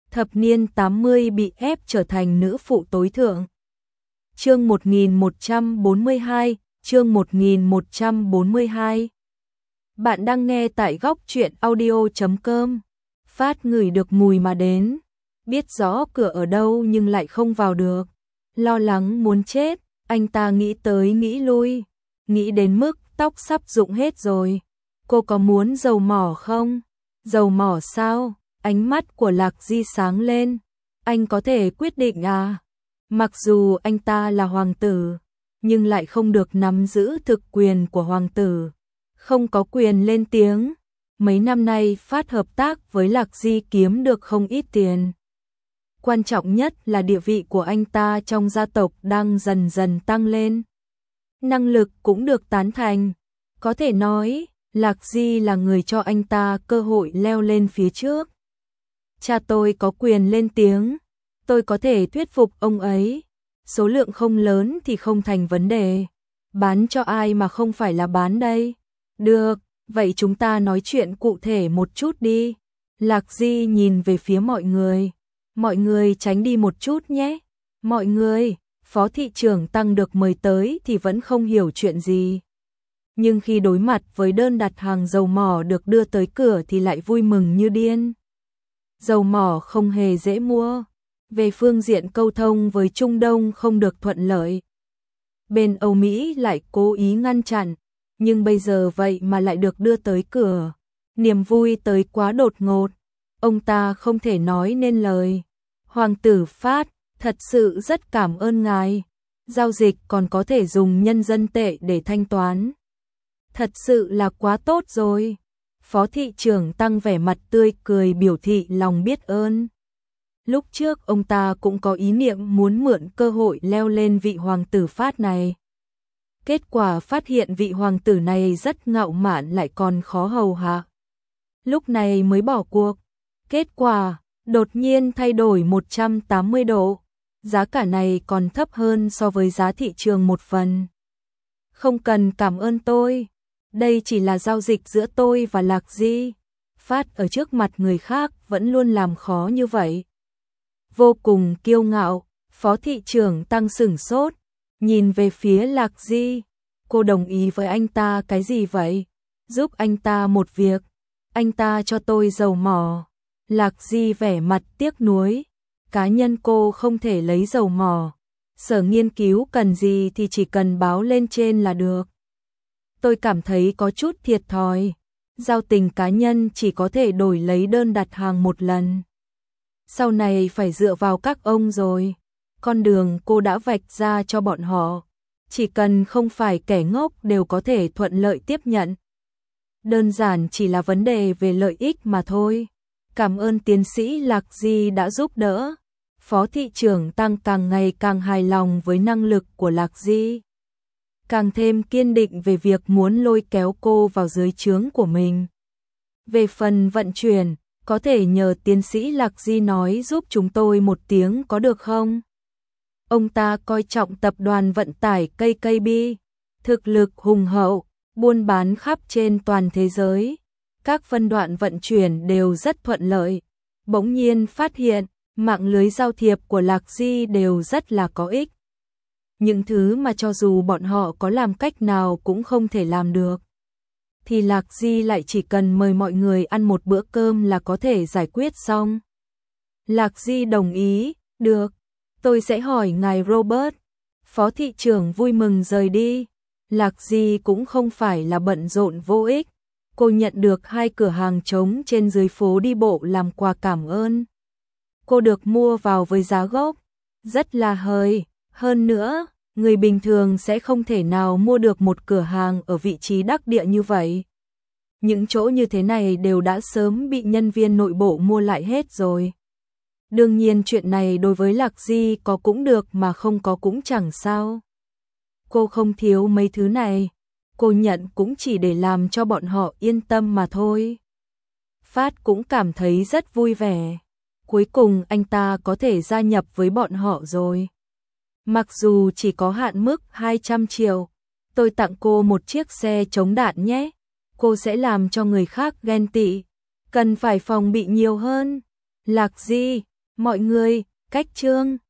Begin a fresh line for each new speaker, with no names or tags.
thập niên 80 bị ép trở thành nữ phụ tối thượng. Chương 1142, chương 1142. Bạn đang nghe tại góc truyện audio.com. Phát ngửi được mùi mà đến, biết rõ cửa ở đâu nhưng lại không vào được. Lo lắng muốn chết, anh ta nghĩ tới nghĩ lui, nghĩ đến mức tóc sắp rụng hết rồi. Cô có muốn dầu mỏ không? Dầu mỏ sao? Ánh mắt của Lạc Di sáng lên. Anh có thể quyết định à? Mặc dù anh ta là hoàng tử, nhưng lại không được nắm giữ thực quyền của hoàng tử, không có quyền lên tiếng. Mấy năm nay Phát hợp tác với Lạc Di kiếm được không ít tiền. Quan trọng nhất là địa vị của anh ta trong gia tộc đang dần dần tăng lên. Năng lực cũng được tán thành. Có thể nói, Lạc Di là người cho anh ta cơ hội leo lên phía trước. Cha tôi có quyền lên tiếng, tôi có thể thuyết phục ông ấy. Số lượng không lớn thì không thành vấn đề. Bán cho ai mà không phải là bán đây? Được, vậy chúng ta nói chuyện cụ thể một chút đi. Lạc Di nhìn về phía mọi người. Mọi người tránh đi một chút nhé. Mọi người, phó thị trưởng Tăng được mời tới thì vẫn không hiểu chuyện gì. Nhưng khi đối mặt với đơn đặt hàng dầu mỏ được đưa tới cửa thì lại vui mừng như điên. Dầu mỏ không hề dễ mua. Về phương diện câu thông với Trung Đông không được thuận lợi. Bên Âu Mỹ lại cố ý ngăn chặn, nhưng bây giờ vậy mà lại được đưa tới cửa. Niềm vui tới quá đột ngột, ông ta không thể nói nên lời. Hoàng tử Phát, thật sự rất cảm ơn ngài. Giao dịch còn có thể dùng nhân dân tệ để thanh toán. Thật sự là quá tốt rồi. Phó thị trưởng Tăng vẻ mặt tươi cười biểu thị lòng biết ơn. Lúc trước ông ta cũng có ý niệm muốn mượn cơ hội leo lên vị hoàng tử Phát này. Kết quả phát hiện vị hoàng tử này rất ngạo mạn lại còn khó hầu hạ. Lúc này mới bỏ cuộc. Kết quả, đột nhiên thay đổi 180 độ. Giá cả này còn thấp hơn so với giá thị trường một phần. Không cần cảm ơn tôi. Đây chỉ là giao dịch giữa tôi và Lạc Di. Phát ở trước mặt người khác vẫn luôn làm khó như vậy. Vô cùng kiêu ngạo, phó thị trưởng Tăng sửng sốt, nhìn về phía Lạc Di. Cô đồng ý với anh ta cái gì vậy? Giúp anh ta một việc. Anh ta cho tôi dầu mỏ. Lạc Di vẻ mặt tiếc nuối. Cá nhân cô không thể lấy dầu mỏ. Sở nghiên cứu cần gì thì chỉ cần báo lên trên là được. Tôi cảm thấy có chút thiệt thòi. Giao tình cá nhân chỉ có thể đổi lấy đơn đặt hàng một lần. Sau này phải dựa vào các ông rồi. Con đường cô đã vạch ra cho bọn họ. Chỉ cần không phải kẻ ngốc đều có thể thuận lợi tiếp nhận. Đơn giản chỉ là vấn đề về lợi ích mà thôi. Cảm ơn tiến sĩ Lạc Di đã giúp đỡ. Phó thị trưởng Tăng càng ngày càng hài lòng với năng lực của Lạc Di. Càng thêm kiên định về việc muốn lôi kéo cô vào dưới trướng của mình. Về phần vận chuyển, có thể nhờ tiến sĩ Lạc Di nói giúp chúng tôi một tiếng có được không? Ông ta coi trọng tập đoàn vận tải KKB, thực lực hùng hậu, buôn bán khắp trên toàn thế giới. Các phân đoạn vận chuyển đều rất thuận lợi. Bỗng nhiên phát hiện, mạng lưới giao thiệp của Lạc Di đều rất là có ích. Những thứ mà cho dù bọn họ có làm cách nào cũng không thể làm được. Thì Lạc Di lại chỉ cần mời mọi người ăn một bữa cơm là có thể giải quyết xong. Lạc Di đồng ý, được, tôi sẽ hỏi ngài Robert. Phó thị trưởng vui mừng rời đi. Lạc Di cũng không phải là bận rộn vô ích. Cô nhận được 2 cửa hàng trống trên dưới phố đi bộ làm quà cảm ơn. Cô được mua vào với giá gốc, rất là hời. Hơn nữa, người bình thường sẽ không thể nào mua được một cửa hàng ở vị trí đắc địa như vậy. Những chỗ như thế này đều đã sớm bị nhân viên nội bộ mua lại hết rồi. Đương nhiên chuyện này đối với Lạc Di có cũng được mà không có cũng chẳng sao. Cô không thiếu mấy thứ này. Cô nhận cũng chỉ để làm cho bọn họ yên tâm mà thôi. Phát cũng cảm thấy rất vui vẻ. Cuối cùng anh ta có thể gia nhập với bọn họ rồi. Mặc dù chỉ có hạn mức 200 triệu, tôi tặng cô một chiếc xe chống đạn nhé. Cô sẽ làm cho người khác ghen tị. Cần phải phòng bị nhiều hơn. Lạc Di, Mọi người, cách chương